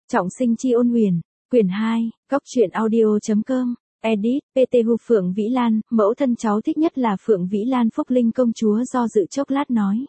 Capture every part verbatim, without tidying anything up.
Trọng sinh chi ôn huyền, quyển hai, góc truyện audio.com, edit, pê tê Hu Phượng Vĩ Lan, mẫu thân cháu thích nhất là Phượng Vĩ Lan. Phúc Linh công chúa do dự chốc lát nói.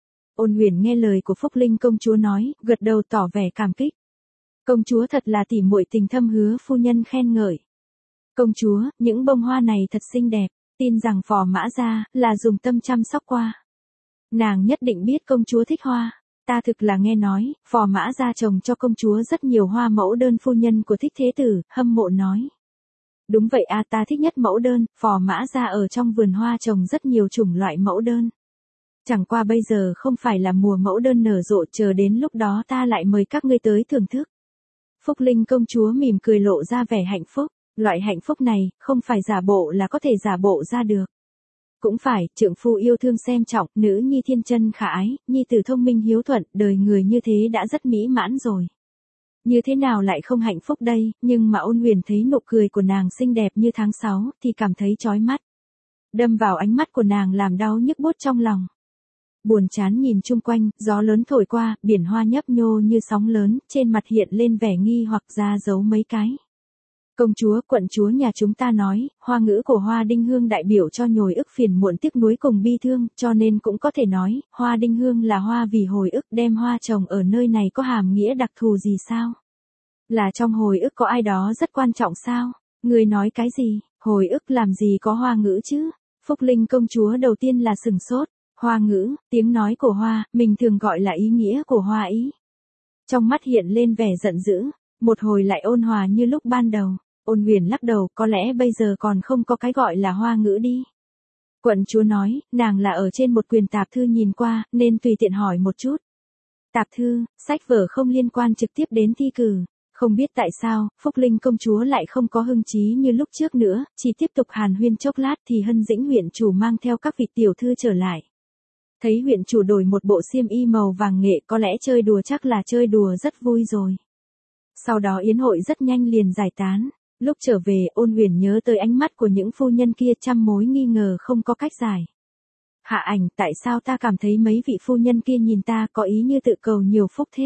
Ôn huyền nghe lời của Phúc Linh công chúa nói, gật đầu tỏ vẻ cảm kích. Công chúa thật là tỉ muội tình thâm, hứa phu nhân khen ngợi. Công chúa, những bông hoa này thật xinh đẹp, tin rằng Phò Mã Gia là dùng tâm chăm sóc qua. Nàng nhất định biết công chúa thích hoa. Ta thực là nghe nói, Phò Mã Gia trồng cho công chúa rất nhiều hoa mẫu đơn. Phu nhân của Thích Thế Tử, hâm mộ nói. Đúng vậy à, ta thích nhất mẫu đơn. Phò Mã Gia ở trong vườn hoa trồng rất nhiều chủng loại mẫu đơn. Chẳng qua bây giờ không phải là mùa mẫu đơn nở rộ, chờ đến lúc đó ta lại mời các ngươi tới thưởng thức. Phúc Linh công chúa mỉm cười lộ ra vẻ hạnh phúc. Loại hạnh phúc này, không phải giả bộ là có thể giả bộ ra được. Cũng phải, trượng phu yêu thương xem trọng, nữ nhi thiên chân khả ái, nhi tử thông minh hiếu thuận, đời người như thế đã rất mỹ mãn rồi. Như thế nào lại không hạnh phúc đây, nhưng mà ôn huyền thấy nụ cười của nàng xinh đẹp như tháng sáu, thì cảm thấy chói mắt. Đâm vào ánh mắt của nàng làm đau nhức buốt trong lòng. Buồn chán nhìn chung quanh, gió lớn thổi qua, biển hoa nhấp nhô như sóng lớn, trên mặt hiện lên vẻ nghi hoặc ra giấu mấy cái. Công chúa, quận chúa nhà chúng ta nói, hoa ngữ của Hoa Đinh Hương đại biểu cho nhồi ức, phiền muộn, tiếc nuối cùng bi thương, cho nên cũng có thể nói, Hoa Đinh Hương là hoa vì hồi ức. Đem hoa trồng ở nơi này có hàm nghĩa đặc thù gì sao? Là trong hồi ức có ai đó rất quan trọng sao? Người nói cái gì? Hồi ức làm gì có hoa ngữ chứ? Phúc Linh công chúa đầu tiên là sừng sốt. Hoa ngữ, tiếng nói của hoa, mình thường gọi là ý nghĩa của hoa ý. Trong mắt hiện lên vẻ giận dữ, một hồi lại ôn hòa như lúc ban đầu. Ôn huyền lắc đầu, có lẽ bây giờ còn không có cái gọi là hoa ngữ đi. Quận chúa nói, nàng là ở trên một quyển tạp thư nhìn qua, nên tùy tiện hỏi một chút. Tạp thư, sách vở không liên quan trực tiếp đến thi cử. Không biết tại sao, Phúc Linh công chúa lại không có hưng trí như lúc trước nữa, chỉ tiếp tục hàn huyên chốc lát thì Hân Dĩnh huyện chủ mang theo các vị tiểu thư trở lại. Thấy huyện chủ đổi một bộ xiêm y màu vàng nghệ, có lẽ chơi đùa chắc là chơi đùa rất vui rồi. Sau đó yến hội rất nhanh liền giải tán. Lúc trở về, ôn huyền nhớ tới ánh mắt của những phu nhân kia, trăm mối nghi ngờ không có cách giải. Hạ ảnh, tại sao ta cảm thấy mấy vị phu nhân kia nhìn ta có ý như tự cầu nhiều phúc thế?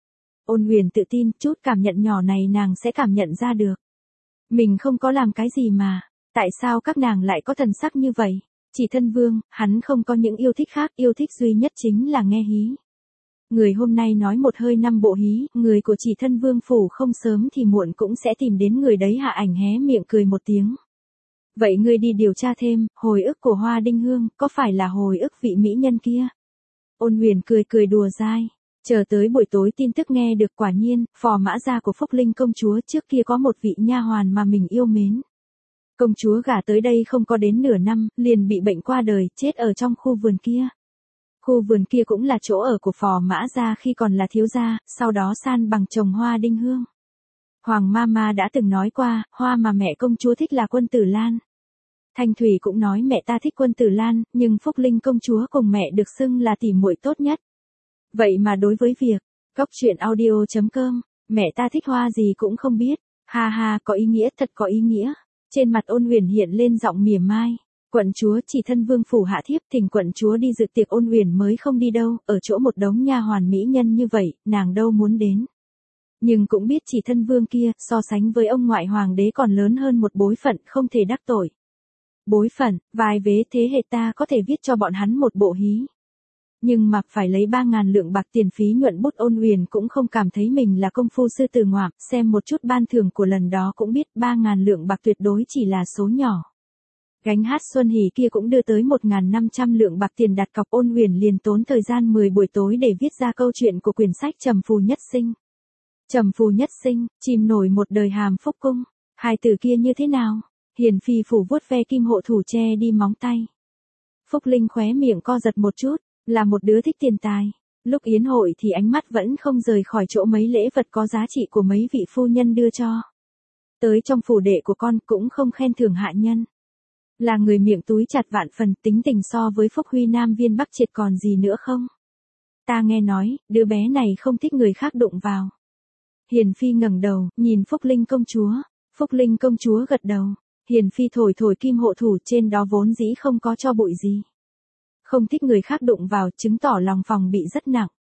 Ôn huyền tự tin, chút cảm nhận nhỏ này nàng sẽ cảm nhận ra được. Mình không có làm cái gì mà, tại sao các nàng lại có thần sắc như vậy? Chỉ thân vương, hắn không có những yêu thích khác, yêu thích duy nhất chính là nghe hí. Người hôm nay nói một hơi năm bộ hí, người của Chỉ Thân Vương phủ không sớm thì muộn cũng sẽ tìm đến người đấy. Hạ ảnh hé miệng cười một tiếng. Vậy ngươi đi điều tra thêm, hồi ức của Hoa Đinh Hương, có phải là hồi ức vị mỹ nhân kia? Ôn huyền cười cười đùa dai. Chờ tới buổi tối tin tức nghe được, quả nhiên, Phò Mã Gia của Phúc Linh công chúa trước kia có một vị nha hoàn mà mình yêu mến. Công chúa gả tới đây không có đến nửa năm, liền bị bệnh qua đời, chết ở trong khu vườn kia. Khu vườn kia cũng là chỗ ở của Phò Mã Gia khi còn là thiếu gia, sau đó san bằng trồng Hoa Đinh Hương. Hoàng Mama đã từng nói qua, hoa mà mẹ công chúa thích là Quân Tử Lan. Thanh Thủy cũng nói mẹ ta thích Quân Tử Lan, nhưng Phúc Linh công chúa cùng mẹ được xưng là tỉ muội tốt nhất. Vậy mà đối với việc, góc truyện audio.com, mẹ ta thích hoa gì cũng không biết. Ha ha, có ý nghĩa, thật có ý nghĩa. Trên mặt ôn huyền hiện lên giọng mỉa mai. Quận chúa, Chỉ Thân Vương phủ hạ thiếp thỉnh quận chúa đi dự tiệc. Ôn huyền mới không đi đâu, ở chỗ một đống nha hoàn mỹ nhân như vậy, nàng đâu muốn đến. Nhưng cũng biết Chỉ Thân Vương kia, so sánh với ông ngoại hoàng đế còn lớn hơn một bối phận, không thể đắc tội. Bối phận, vài vế thế hệ ta có thể viết cho bọn hắn một bộ hí. Nhưng mà phải lấy ba ngàn lượng bạc tiền phí nhuận bút. Ôn huyền cũng không cảm thấy mình là công phu sư tử ngoạm, xem một chút ban thưởng của lần đó cũng biết ba ngàn lượng bạc tuyệt đối chỉ là số nhỏ. Gánh hát Xuân Hỷ kia cũng đưa tới một nghìn năm trăm lượng bạc tiền đặt cọc. Ôn huyền liền tốn thời gian mười buổi tối để viết ra câu chuyện của quyển sách Trầm Phù Nhất Sinh. Trầm Phù Nhất Sinh, chìm nổi một đời hàm phúc cung. Hai từ kia như thế nào? Hiền phi phủ vuốt ve kim hộ thủ che đi móng tay. Phúc Linh khóe miệng co giật một chút, là một đứa thích tiền tài. Lúc yến hội thì ánh mắt vẫn không rời khỏi chỗ mấy lễ vật có giá trị của mấy vị phu nhân đưa cho. Tới trong phủ đệ của con cũng không khen thưởng hạ nhân. Là người miệng túi chặt vạn phần, tính tình so với Phúc Huy Nam Viên Bắc Triệt còn gì nữa không? Ta nghe nói, đứa bé này không thích người khác đụng vào. Hiền phi ngẩng đầu, nhìn Phúc Linh công chúa. Phúc Linh công chúa gật đầu. Hiền phi thổi thổi kim hộ thủ, trên đó vốn dĩ không có cho bụi gì. Không thích người khác đụng vào, chứng tỏ lòng phòng bị rất nặng.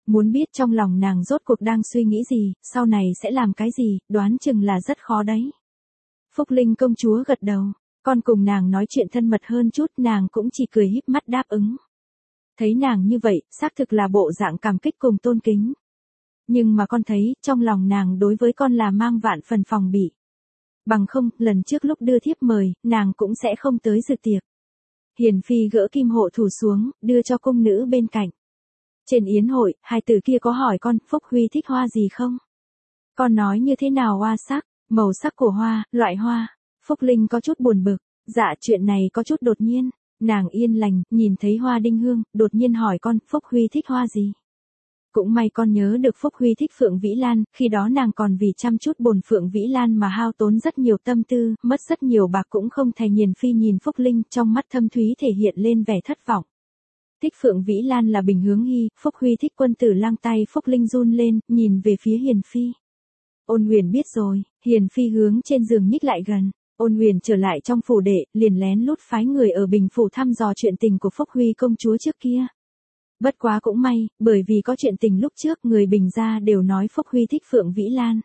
Muốn biết trong lòng nàng rốt cuộc đang suy nghĩ gì, sau này sẽ làm cái gì, đoán chừng là rất khó đấy. Phúc Linh công chúa gật đầu, con cùng nàng nói chuyện thân mật hơn chút, nàng cũng chỉ cười híp mắt đáp ứng. Thấy nàng như vậy, xác thực là bộ dạng cảm kích cùng tôn kính. Nhưng mà con thấy, trong lòng nàng đối với con là mang vạn phần phòng bị. Bằng không, lần trước lúc đưa thiếp mời, nàng cũng sẽ không tới dự tiệc. Hiền phi gỡ kim hộ thủ xuống, đưa cho cung nữ bên cạnh. Trên yến hội, hai tử kia có hỏi con, Phúc Huy thích hoa gì không? Con nói như thế nào hoa sắc, màu sắc của hoa, loại hoa. Phúc Linh có chút buồn bực, dạ chuyện này có chút đột nhiên. Nàng yên lành, nhìn thấy hoa đinh hương, đột nhiên hỏi con, Phúc Huy thích hoa gì? Cũng may con nhớ được Phúc Huy thích Phượng Vĩ Lan, khi đó nàng còn vì chăm chút bồn Phượng Vĩ Lan mà hao tốn rất nhiều tâm tư, mất rất nhiều bạc cũng không thèm. Hiền phi nhìn Phúc Linh, trong mắt thâm thúy thể hiện lên vẻ thất vọng. Thích Phượng Vĩ Lan là Bình Hướng Hy, Phúc Huy thích Quân Tử Lang. Tay Phúc Linh run lên, nhìn về phía Hiền phi. Ôn Huyền biết rồi, Hiền phi hướng trên giường nhích lại gần. Ôn Huyền trở lại trong phủ đệ, liền lén lút phái người ở Bình phủ thăm dò chuyện tình của Phúc Huy công chúa trước kia. Bất quá cũng may, bởi vì có chuyện tình lúc trước, người Bình gia đều nói Phúc Huy thích Phượng Vĩ Lan.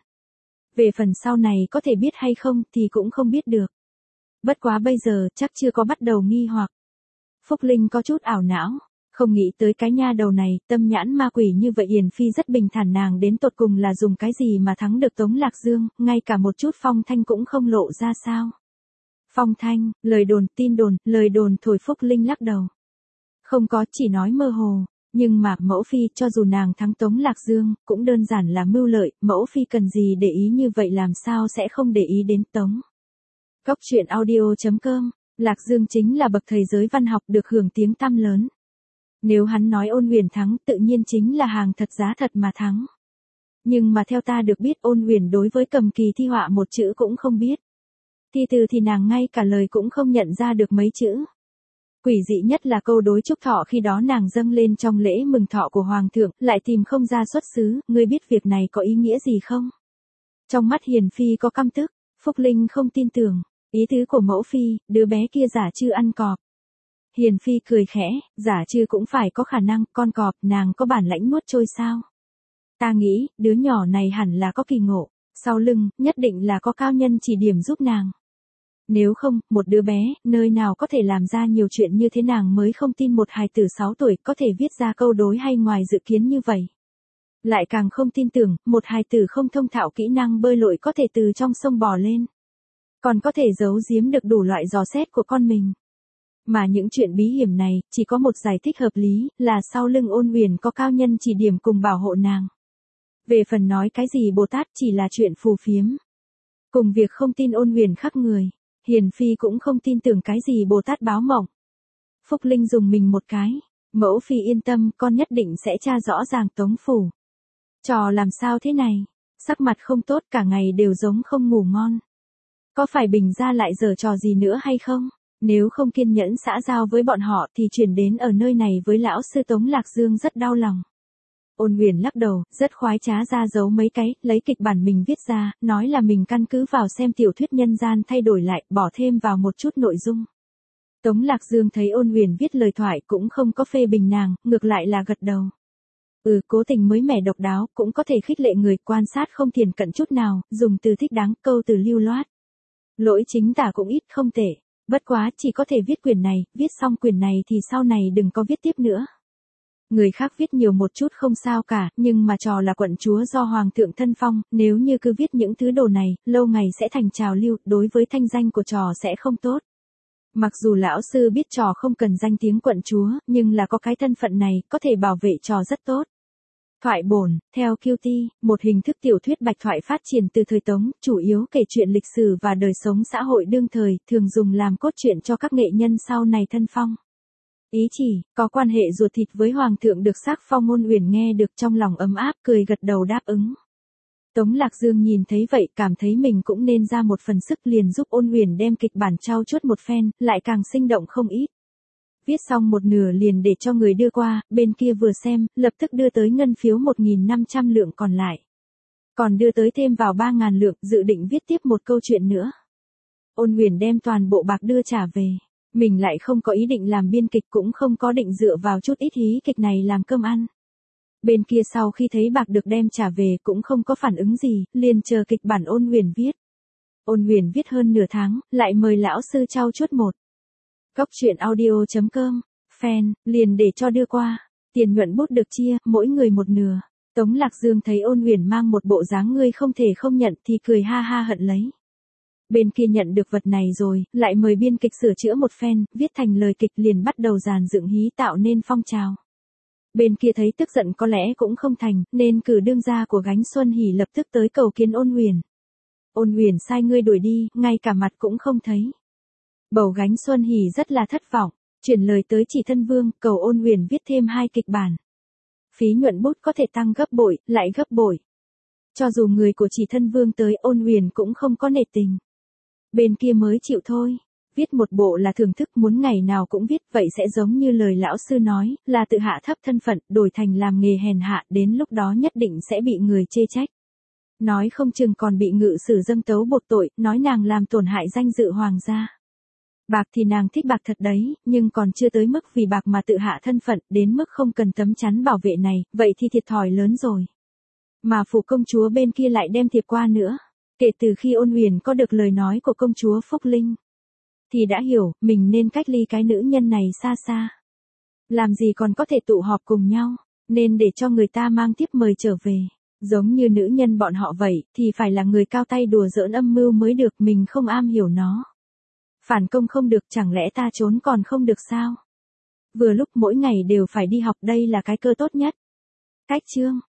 Về phần sau này có thể biết hay không thì cũng không biết được. Bất quá bây giờ chắc chưa có bắt đầu nghi hoặc. Phúc Linh có chút ảo não, không nghĩ tới cái nha đầu này, tâm nhãn ma quỷ như vậy. Hiền phi rất bình thản, nàng đến tột cùng là dùng cái gì mà thắng được Tống Lạc Dương, ngay cả một chút phong thanh cũng không lộ ra sao. Phong thanh, lời đồn, tin đồn, lời đồn thổi. Phúc Linh lắc đầu. Không có, chỉ nói mơ hồ. Nhưng mà, mẫu phi, cho dù nàng thắng Tống Lạc Dương, cũng đơn giản là mưu lợi, mẫu phi cần gì để ý như vậy, làm sao sẽ không để ý đến Tống. Góc truyện audio chấm com, Lạc Dương chính là bậc thầy giới văn học được hưởng tiếng tăm lớn. Nếu hắn nói Ôn Huyền thắng, tự nhiên chính là hàng thật giá thật mà thắng. Nhưng mà theo ta được biết, Ôn Huyền đối với cầm kỳ thi họa một chữ cũng không biết. Thi từ thì nàng ngay cả lời cũng không nhận ra được mấy chữ. Quỷ dị nhất là câu đối chúc thọ khi đó nàng dâng lên trong lễ mừng thọ của Hoàng thượng, lại tìm không ra xuất xứ, ngươi biết việc này có ý nghĩa gì không? Trong mắt Hiền phi có căm tức, Phúc Linh không tin tưởng, ý tứ của mẫu phi, đứa bé kia giả chư ăn cọp. Hiền phi cười khẽ, giả chư cũng phải có khả năng, con cọp, nàng có bản lãnh nuốt trôi sao? Ta nghĩ, đứa nhỏ này hẳn là có kỳ ngộ, sau lưng, nhất định là có cao nhân chỉ điểm giúp nàng. Nếu không, một đứa bé, nơi nào có thể làm ra nhiều chuyện như thế, nàng mới không tin một hài tử sáu tuổi có thể viết ra câu đối hay ngoài dự kiến như vậy. Lại càng không tin tưởng, một hài tử không thông thạo kỹ năng bơi lội có thể từ trong sông bò lên. Còn có thể giấu giếm được đủ loại dò xét của con mình. Mà những chuyện bí hiểm này, chỉ có một giải thích hợp lý, là sau lưng Ôn Huyền có cao nhân chỉ điểm cùng bảo hộ nàng. Về phần nói cái gì Bồ Tát chỉ là chuyện phù phiếm. Cùng việc không tin Ôn Huyền khắc người. Hiền phi cũng không tin tưởng cái gì Bồ Tát báo mộng. Phúc Linh dùng mình một cái. Mẫu phi yên tâm, con nhất định sẽ tra rõ ràng Tống phủ. Trò làm sao thế này? Sắc mặt không tốt, cả ngày đều giống không ngủ ngon. Có phải Bình gia lại giở trò gì nữa hay không? Nếu không kiên nhẫn xã giao với bọn họ thì chuyển đến ở nơi này với lão sư Tống Lạc Dương rất đau lòng. Ôn Huyền lắc đầu, rất khoái trá ra giấu mấy cái, lấy kịch bản mình viết ra, nói là mình căn cứ vào xem tiểu thuyết nhân gian thay đổi lại, bỏ thêm vào một chút nội dung. Tống Lạc Dương thấy Ôn Huyền viết lời thoại cũng không có phê bình nàng, ngược lại là gật đầu. Ừ, cố tình mới mẻ độc đáo, cũng có thể khích lệ người, quan sát không thiển cận chút nào, dùng từ thích đáng, câu từ lưu loát. Lỗi chính tả cũng ít không tệ, bất quá chỉ có thể viết quyển này, viết xong quyển này thì sau này đừng có viết tiếp nữa. Người khác viết nhiều một chút không sao cả, nhưng mà trò là quận chúa do Hoàng thượng thân phong, nếu như cứ viết những thứ đồ này, lâu ngày sẽ thành trào lưu, đối với thanh danh của trò sẽ không tốt. Mặc dù lão sư biết trò không cần danh tiếng quận chúa, nhưng là có cái thân phận này, có thể bảo vệ trò rất tốt. Thoại bổn, theo Q T, một hình thức tiểu thuyết bạch thoại phát triển từ thời Tống, chủ yếu kể chuyện lịch sử và đời sống xã hội đương thời, thường dùng làm cốt truyện cho các nghệ nhân sau này thân phong. Ý chỉ, có quan hệ ruột thịt với Hoàng thượng được sắc phong. Ôn Huyền nghe được trong lòng ấm áp, cười gật đầu đáp ứng. Tống Lạc Dương nhìn thấy vậy, cảm thấy mình cũng nên ra một phần sức, liền giúp Ôn Huyền đem kịch bản trau chuốt một phen, lại càng sinh động không ít. Viết xong một nửa liền để cho người đưa qua, bên kia vừa xem, lập tức đưa tới ngân phiếu một nghìn năm trăm lượng còn lại. Còn đưa tới thêm vào ba nghìn lượng, dự định viết tiếp một câu chuyện nữa. Ôn Huyền đem toàn bộ bạc đưa trả về. Mình lại không có ý định làm biên kịch, cũng không có định dựa vào chút ít hí kịch này làm cơm ăn. Bên kia sau khi thấy bạc được đem trả về cũng không có phản ứng gì, liền chờ kịch bản Ôn Huyền viết. Ôn Huyền viết hơn nửa tháng, lại mời lão sư trau chuốt một. Góc truyện audio chấm com, fan, liền để cho đưa qua. Tiền nhuận bút được chia, mỗi người một nửa. Tống Lạc Dương thấy Ôn Huyền mang một bộ dáng ngươi không thể không nhận thì cười ha ha hận lấy. Bên kia nhận được vật này rồi, lại mời biên kịch sửa chữa một phen, viết thành lời kịch liền bắt đầu dàn dựng hí tạo nên phong trào. Bên kia thấy tức giận có lẽ cũng không thành, nên cử đương gia của Gánh Xuân Hỉ lập tức tới cầu kiến Ôn Huyền. Ôn Huyền sai ngươi đuổi đi, ngay cả mặt cũng không thấy. Bầu Gánh Xuân Hỉ rất là thất vọng, chuyển lời tới Chỉ Thân Vương, cầu Ôn Huyền viết thêm hai kịch bản. Phí nhuận bút có thể tăng gấp bội, lại gấp bội. Cho dù người của Chỉ Thân Vương tới, Ôn Huyền cũng không có nể tình. Bên kia mới chịu thôi. Viết một bộ là thưởng thức, muốn ngày nào cũng viết, vậy sẽ giống như lời lão sư nói, là tự hạ thấp thân phận, đổi thành làm nghề hèn hạ, đến lúc đó nhất định sẽ bị người chê trách. Nói không chừng còn bị ngự sử dâng tấu buộc tội, nói nàng làm tổn hại danh dự hoàng gia. Bạc thì nàng thích bạc thật đấy, nhưng còn chưa tới mức vì bạc mà tự hạ thân phận, đến mức không cần tấm chắn bảo vệ này, vậy thì thiệt thòi lớn rồi. Mà phủ công chúa bên kia lại đem thiệp qua nữa. Kể từ khi Ôn Huyền có được lời nói của công chúa Phúc Linh, thì đã hiểu, mình nên cách ly cái nữ nhân này xa xa. Làm gì còn có thể tụ họp cùng nhau, nên để cho người ta mang tiếp mời trở về. Giống như nữ nhân bọn họ vậy, thì phải là người cao tay đùa giỡn âm mưu mới được, mình không am hiểu nó. Phản công không được, chẳng lẽ ta trốn còn không được sao? Vừa lúc mỗi ngày đều phải đi học, đây là cái cơ tốt nhất. Cách chương